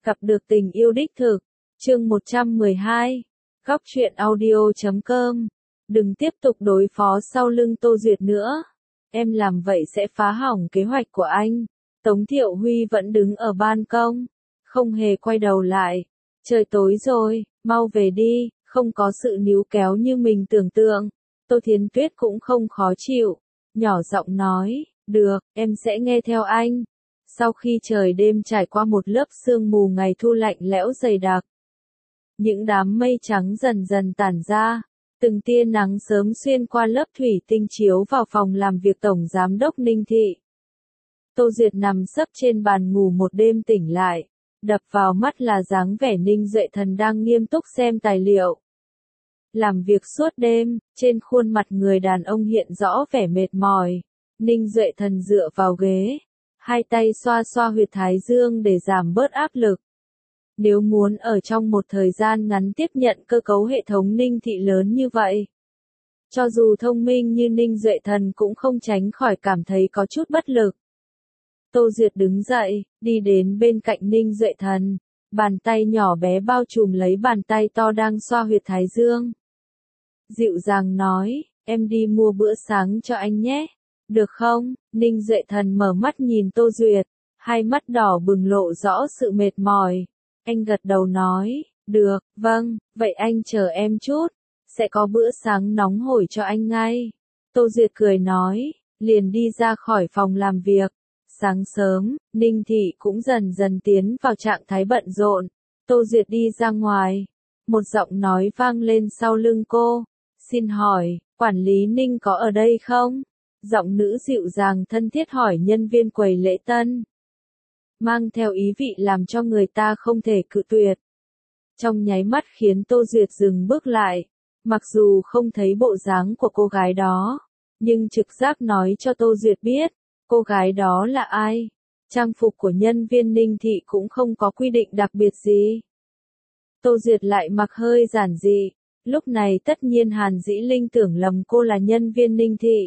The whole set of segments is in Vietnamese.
Gặp được tình yêu đích thực. Chương 112. Góc truyện audio.com. Đừng tiếp tục đối phó sau lưng Tô Duyệt nữa. Em làm vậy sẽ phá hỏng kế hoạch của anh. Tống Thiệu Huy vẫn đứng ở ban công, không hề quay đầu lại. Trời tối rồi, mau về đi, không có sự níu kéo như mình tưởng tượng. Tô Thiến Tuyết cũng không khó chịu, nhỏ giọng nói, được, em sẽ nghe theo anh. Sau khi trời đêm trải qua một lớp sương mù ngày thu lạnh lẽo dày đặc, những đám mây trắng dần dần tản ra, từng tia nắng sớm xuyên qua lớp thủy tinh chiếu vào phòng làm việc Tổng Giám đốc Ninh Thị. Tô Duyệt nằm sấp trên bàn ngủ một đêm tỉnh lại, đập vào mắt là dáng vẻ Ninh Duệ Thần đang nghiêm túc xem tài liệu. Làm việc suốt đêm, trên khuôn mặt người đàn ông hiện rõ vẻ mệt mỏi. Ninh Duệ Thần dựa vào ghế, hai tay xoa xoa huyệt thái dương để giảm bớt áp lực. Nếu muốn ở trong một thời gian ngắn tiếp nhận cơ cấu hệ thống Ninh Thị lớn như vậy, cho dù thông minh như Ninh Duệ Thần cũng không tránh khỏi cảm thấy có chút bất lực. Tô Duyệt đứng dậy, đi đến bên cạnh Ninh Duệ Thần, bàn tay nhỏ bé bao trùm lấy bàn tay to đang xoa huyệt thái dương. Dịu dàng nói, em đi mua bữa sáng cho anh nhé, được không? Ninh Duệ Thần mở mắt nhìn Tô Duyệt, hai mắt đỏ bừng lộ rõ sự mệt mỏi. Anh gật đầu nói, được, vâng, vậy anh chờ em chút, sẽ có bữa sáng nóng hổi cho anh ngay. Tô Duyệt cười nói, liền đi ra khỏi phòng làm việc. Sáng sớm, Ninh Thị cũng dần dần tiến vào trạng thái bận rộn. Tô Duyệt đi ra ngoài, một giọng nói vang lên sau lưng cô. Xin hỏi, quản lý Ninh có ở đây không? Giọng nữ dịu dàng thân thiết hỏi nhân viên quầy lễ tân, mang theo ý vị làm cho người ta không thể cự tuyệt. Trong nháy mắt khiến Tô Duyệt dừng bước lại, mặc dù không thấy bộ dáng của cô gái đó, nhưng trực giác nói cho Tô Duyệt biết, cô gái đó là ai. Trang phục của nhân viên Ninh Thị cũng không có quy định đặc biệt gì. Tô Duyệt lại mặc hơi giản dị, lúc này tất nhiên Hàn Dĩ Linh tưởng lầm cô là nhân viên Ninh Thị.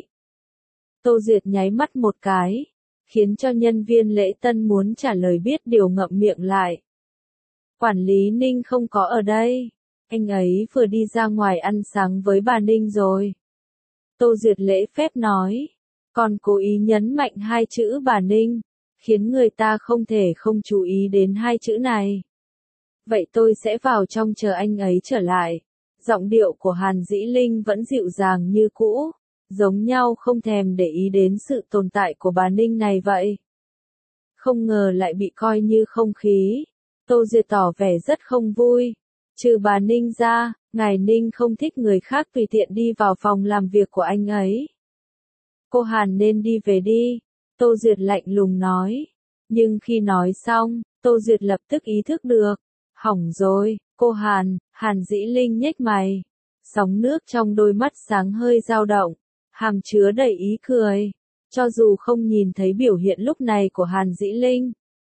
Tô Duyệt nháy mắt một cái, khiến cho nhân viên lễ tân muốn trả lời biết điều ngậm miệng lại. Quản lý Ninh không có ở đây, anh ấy vừa đi ra ngoài ăn sáng với bà Ninh rồi. Tô Duyệt lễ phép nói, còn cố ý nhấn mạnh hai chữ bà Ninh, khiến người ta không thể không chú ý đến hai chữ này. Vậy tôi sẽ vào trong chờ anh ấy trở lại. Giọng điệu của Hàn Dĩ Linh vẫn dịu dàng như cũ, giống nhau không thèm để ý đến sự tồn tại của bà Ninh này vậy. Không ngờ lại bị coi như không khí. Tô Duyệt tỏ vẻ rất không vui. Trừ bà Ninh ra, ngài Ninh không thích người khác tùy tiện đi vào phòng làm việc của anh ấy. Cô Hàn nên đi về đi. Tô Duyệt lạnh lùng nói. Nhưng khi nói xong, Tô Duyệt lập tức ý thức được. Hỏng rồi, cô Hàn. Hàn Dĩ Linh nhếch mày. Sóng nước trong đôi mắt sáng hơi dao động, hàm chứa đầy ý cười. Cho dù không nhìn thấy biểu hiện lúc này của Hàn Dĩ Linh,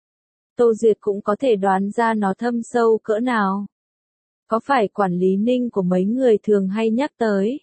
Tô Duyệt cũng có thể đoán ra nó thâm sâu cỡ nào. Có phải quản lý Ninh của mấy người thường hay nhắc tới?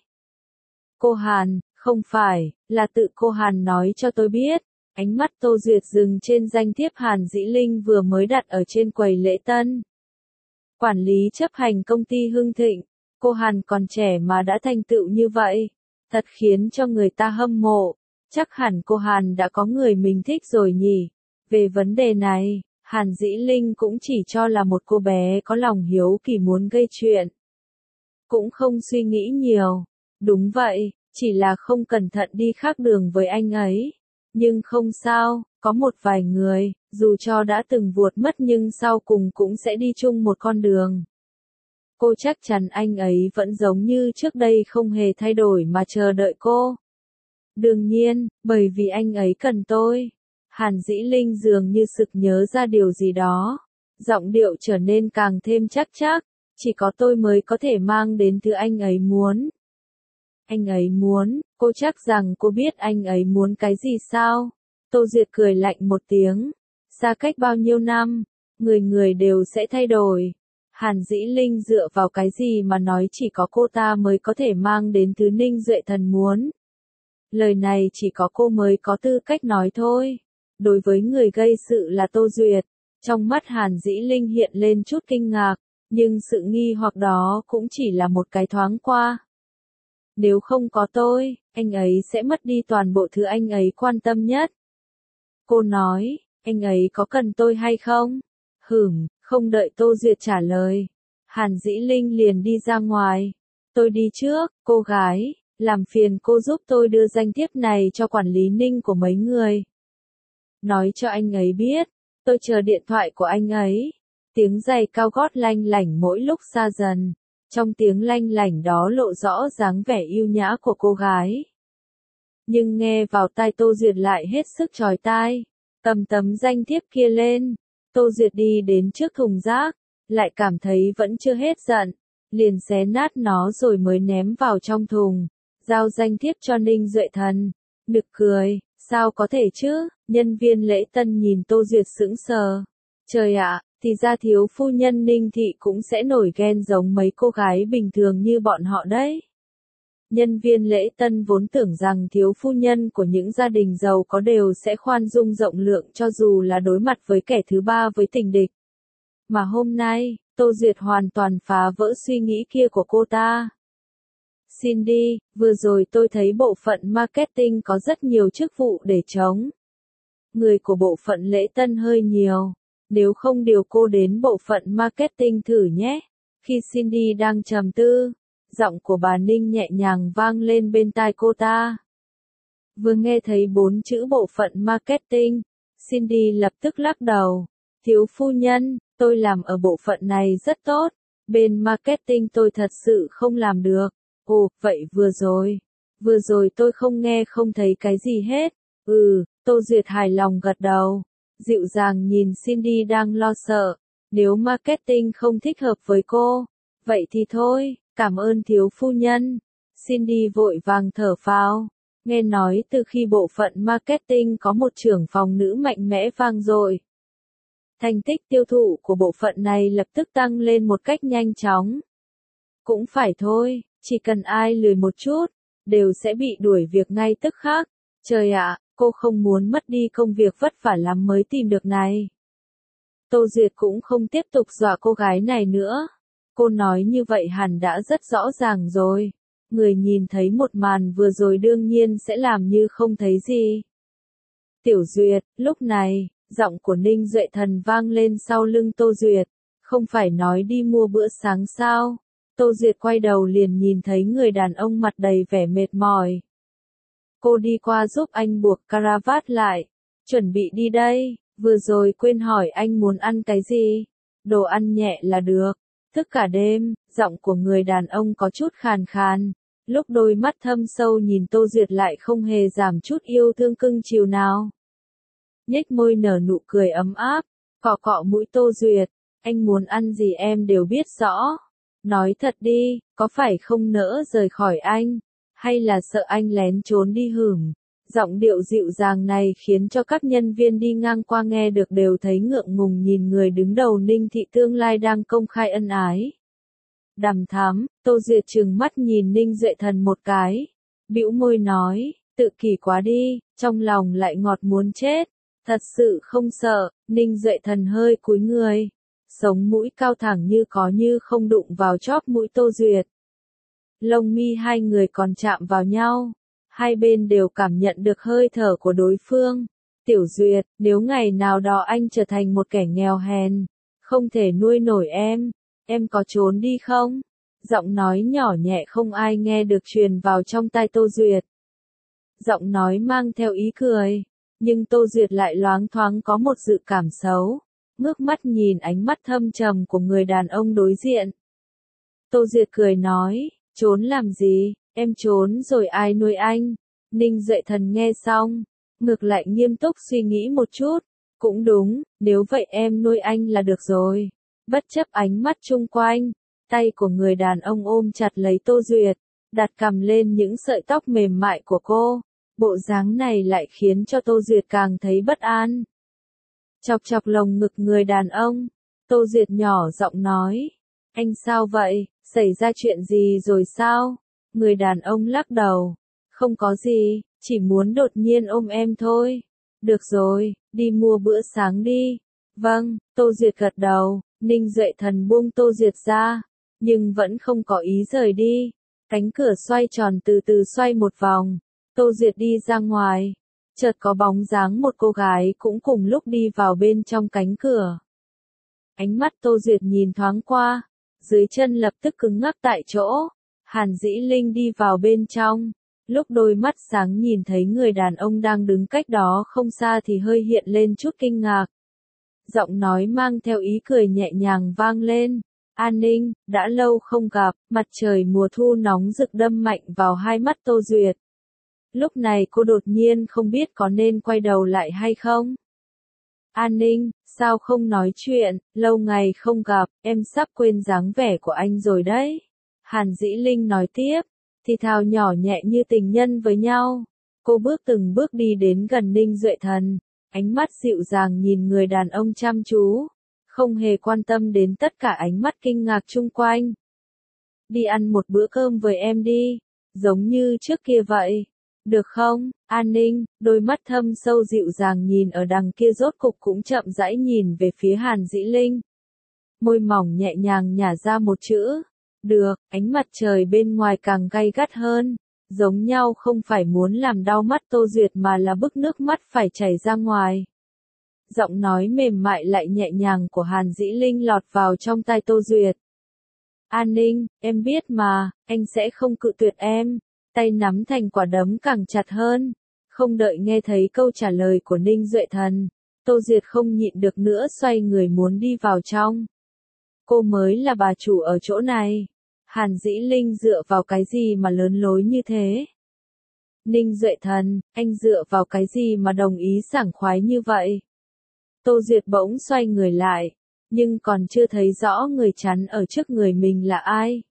Cô Hàn, không phải, là tự cô Hàn nói cho tôi biết. Ánh mắt Tô Duyệt dừng trên danh thiếp Hàn Dĩ Linh vừa mới đặt ở trên quầy lễ tân. Quản lý chấp hành công ty Hưng Thịnh, cô Hàn còn trẻ mà đã thành tựu như vậy, thật khiến cho người ta hâm mộ. Chắc hẳn cô Hàn đã có người mình thích rồi nhỉ. Về vấn đề này, Hàn Dĩ Linh cũng chỉ cho là một cô bé có lòng hiếu kỳ muốn gây chuyện. Cũng không suy nghĩ nhiều. Đúng vậy, chỉ là không cẩn thận đi khác đường với anh ấy. Nhưng không sao, có một vài người, dù cho đã từng vuột mất nhưng sau cùng cũng sẽ đi chung một con đường. Cô chắc chắn anh ấy vẫn giống như trước đây không hề thay đổi mà chờ đợi cô. Đương nhiên, bởi vì anh ấy cần tôi. Hàn Dĩ Linh dường như sực nhớ ra điều gì đó. Giọng điệu trở nên càng thêm chắc chắc. Chỉ có tôi mới có thể mang đến thứ anh ấy muốn. Anh ấy muốn, cô chắc rằng cô biết anh ấy muốn cái gì sao? Tô Duyệt cười lạnh một tiếng. Xa cách bao nhiêu năm, người người đều sẽ thay đổi. Hàn Dĩ Linh dựa vào cái gì mà nói chỉ có cô ta mới có thể mang đến thứ Ninh Duệ Thần muốn. Lời này chỉ có cô mới có tư cách nói thôi. Đối với người gây sự là Tô Duyệt, Trong mắt Hàn Dĩ Linh hiện lên chút kinh ngạc, nhưng sự nghi hoặc đó cũng chỉ là một cái thoáng qua. Nếu không có tôi, anh ấy sẽ mất đi toàn bộ thứ anh ấy quan tâm nhất. Cô nói, anh ấy có cần tôi hay không? Không đợi Tô Duyệt trả lời. Hàn Dĩ Linh liền đi ra ngoài. Tôi đi trước, cô gái, làm phiền cô giúp tôi đưa danh thiếp này cho quản lý Ninh của mấy người. Nói cho anh ấy biết, tôi chờ điện thoại của anh ấy. Tiếng giày cao gót lanh lảnh mỗi lúc xa dần. Trong tiếng lanh lảnh đó lộ rõ dáng vẻ yêu nhã của cô gái. Nhưng nghe vào tai Tô Duyệt lại hết sức chói tai. Cầm tấm danh thiếp kia lên. Tô Duyệt đi đến trước thùng rác, lại cảm thấy vẫn chưa hết giận. Liền xé nát nó rồi mới ném vào trong thùng. Giao danh thiếp cho Ninh Duệ Thần. Nực cười, sao có thể chứ? Nhân viên lễ tân nhìn Tô Duyệt sững sờ. Trời ạ, thì ra thiếu phu nhân Ninh Thị cũng sẽ nổi ghen giống mấy cô gái bình thường như bọn họ đấy. Nhân viên lễ tân vốn tưởng rằng thiếu phu nhân của những gia đình giàu có đều sẽ khoan dung rộng lượng cho dù là đối mặt với kẻ thứ ba với tình địch. Mà hôm nay, Tô Duyệt hoàn toàn phá vỡ suy nghĩ kia của cô ta. Cindy, vừa rồi tôi thấy bộ phận marketing có rất nhiều chức vụ để trống. Người của bộ phận lễ tân hơi nhiều. Nếu không điều cô đến bộ phận marketing thử nhé. Khi Cindy đang trầm tư, giọng của bà Ninh nhẹ nhàng vang lên bên tai cô ta. Vừa nghe thấy 4 chữ bộ phận marketing, Cindy lập tức lắc đầu. Thiếu phu nhân, tôi làm ở bộ phận này rất tốt. Bên marketing tôi thật sự không làm được. Ồ, vậy vừa rồi tôi không nghe không thấy cái gì hết. Tô Duyệt hài lòng gật đầu. Dịu dàng nhìn Cindy đang lo sợ. Nếu marketing không thích hợp với cô, vậy thì thôi, cảm ơn thiếu phu nhân. Cindy vội vàng thở phào. Nghe nói từ khi bộ phận marketing có một trưởng phòng nữ mạnh mẽ vang dội. Thành tích tiêu thụ của bộ phận này lập tức tăng lên một cách nhanh chóng. Cũng phải thôi, chỉ cần ai lười một chút, đều sẽ bị đuổi việc ngay tức khắc. Trời ạ, cô không muốn mất đi công việc vất vả lắm mới tìm được này. Tô Duyệt cũng không tiếp tục dọa cô gái này nữa. Cô nói như vậy hẳn đã rất rõ ràng rồi. Người nhìn thấy một màn vừa rồi đương nhiên sẽ làm như không thấy gì. Tiểu Duyệt, lúc này, giọng của Ninh Duệ Thần vang lên sau lưng Tô Duyệt. Không phải nói đi mua bữa sáng sao? Tô Duyệt quay đầu liền nhìn thấy người đàn ông mặt đầy vẻ mệt mỏi. Cô đi qua giúp anh buộc caravat lại. Chuẩn bị đi đây, vừa rồi quên hỏi anh muốn ăn cái gì. Đồ ăn nhẹ là được. Thức cả đêm, giọng của người đàn ông có chút khàn khàn. Lúc đôi mắt thâm sâu nhìn Tô Duyệt lại không hề giảm chút yêu thương cưng chiều nào. Nhếch môi nở nụ cười ấm áp, cọ cọ mũi Tô Duyệt. Anh muốn ăn gì em đều biết rõ. Nói thật đi, có phải không nỡ rời khỏi anh? Hay là sợ anh lén trốn đi hửng? Giọng điệu dịu dàng này khiến cho các nhân viên đi ngang qua nghe được đều thấy ngượng ngùng nhìn người đứng đầu Ninh Thị tương lai đang công khai ân ái. Đằm thắm, Tô Duyệt trừng mắt nhìn Ninh Duệ Thần một cái. Bĩu môi nói, tự kỷ quá đi, trong lòng lại ngọt muốn chết. Thật sự không sợ, Ninh Duệ Thần hơi cúi người. Sống mũi cao thẳng như có như không đụng vào chóp mũi Tô Duyệt. Lông mi hai người còn chạm vào nhau. Hai bên đều cảm nhận được hơi thở của đối phương. Tiểu Duyệt, nếu ngày nào đó anh trở thành một kẻ nghèo hèn, không thể nuôi nổi em có trốn đi không? Giọng nói nhỏ nhẹ không ai nghe được truyền vào trong tai Tô Duyệt. Giọng nói mang theo ý cười, nhưng Tô Duyệt lại loáng thoáng có một dự cảm xấu. Ngước mắt nhìn ánh mắt thâm trầm của người đàn ông đối diện. Tô Duyệt cười nói, trốn làm gì, em trốn rồi ai nuôi anh? Ninh Duệ Thần nghe xong, ngược lại nghiêm túc suy nghĩ một chút. Cũng đúng, nếu vậy em nuôi anh là được rồi. Bất chấp ánh mắt chung quanh, tay của người đàn ông ôm chặt lấy Tô Duyệt, đặt cằm lên những sợi tóc mềm mại của cô. Bộ dáng này lại khiến cho Tô Duyệt càng thấy bất an. Chọc chọc lồng ngực người đàn ông, Tô Duyệt nhỏ giọng nói, anh sao vậy, xảy ra chuyện gì rồi sao? Người đàn ông lắc đầu, không có gì, chỉ muốn đột nhiên ôm em thôi. Được rồi, đi mua bữa sáng đi. Vâng, Tô Duyệt gật đầu, Ninh Duệ Thần buông Tô Duyệt ra, nhưng vẫn không có ý rời đi. Cánh cửa xoay tròn từ từ xoay một vòng, Tô Duyệt đi ra ngoài, chợt có bóng dáng một cô gái cũng cùng lúc đi vào bên trong cánh cửa. Ánh mắt Tô Duyệt nhìn thoáng qua, dưới chân lập tức cứng ngắc tại chỗ. Hàn Dĩ Linh đi vào bên trong, lúc đôi mắt sáng nhìn thấy người đàn ông đang đứng cách đó không xa thì hơi hiện lên chút kinh ngạc. Giọng nói mang theo ý cười nhẹ nhàng vang lên. An Ninh, đã lâu không gặp, mặt trời mùa thu nóng rực đâm mạnh vào hai mắt Tô Duyệt. Lúc này cô đột nhiên không biết có nên quay đầu lại hay không. An Ninh, sao không nói chuyện, lâu ngày không gặp, em sắp quên dáng vẻ của anh rồi đấy. Hàn Dĩ Linh nói tiếp, thì thào nhỏ nhẹ như tình nhân với nhau. Cô bước từng bước đi đến gần Ninh Duệ Thần, ánh mắt dịu dàng nhìn người đàn ông chăm chú, không hề quan tâm đến tất cả ánh mắt kinh ngạc chung quanh. Đi ăn một bữa cơm với em đi, giống như trước kia vậy. Được không, An Ninh, đôi mắt thâm sâu dịu dàng nhìn ở đằng kia rốt cục cũng chậm rãi nhìn về phía Hàn Dĩ Linh. Môi mỏng nhẹ nhàng nhả ra một chữ. Được, ánh mặt trời bên ngoài càng gay gắt hơn, giống nhau không phải muốn làm đau mắt Tô Duyệt mà là bức nước mắt phải chảy ra ngoài. Giọng nói mềm mại lại nhẹ nhàng của Hàn Dĩ Linh lọt vào trong tai Tô Duyệt. An Ninh, em biết mà, anh sẽ không cự tuyệt em. Tay nắm thành quả đấm càng chặt hơn. Không đợi nghe thấy câu trả lời của Ninh Duệ Thần, Tô Duyệt không nhịn được nữa xoay người muốn đi vào trong. Cô mới là bà chủ ở chỗ này. Hàn Dĩ Linh dựa vào cái gì mà lớn lối như thế? Ninh Duệ Thần, anh dựa vào cái gì mà đồng ý sảng khoái như vậy? Tô Duyệt bỗng xoay người lại, nhưng còn chưa thấy rõ người chắn ở trước người mình là ai.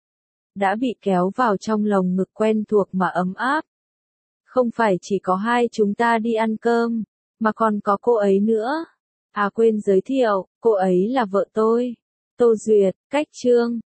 Đã bị kéo vào trong lồng ngực quen thuộc mà ấm áp. Không phải chỉ có hai chúng ta đi ăn cơm, mà còn có cô ấy nữa. À quên giới thiệu, cô ấy là vợ tôi. Tô Duyệt, cách Trương.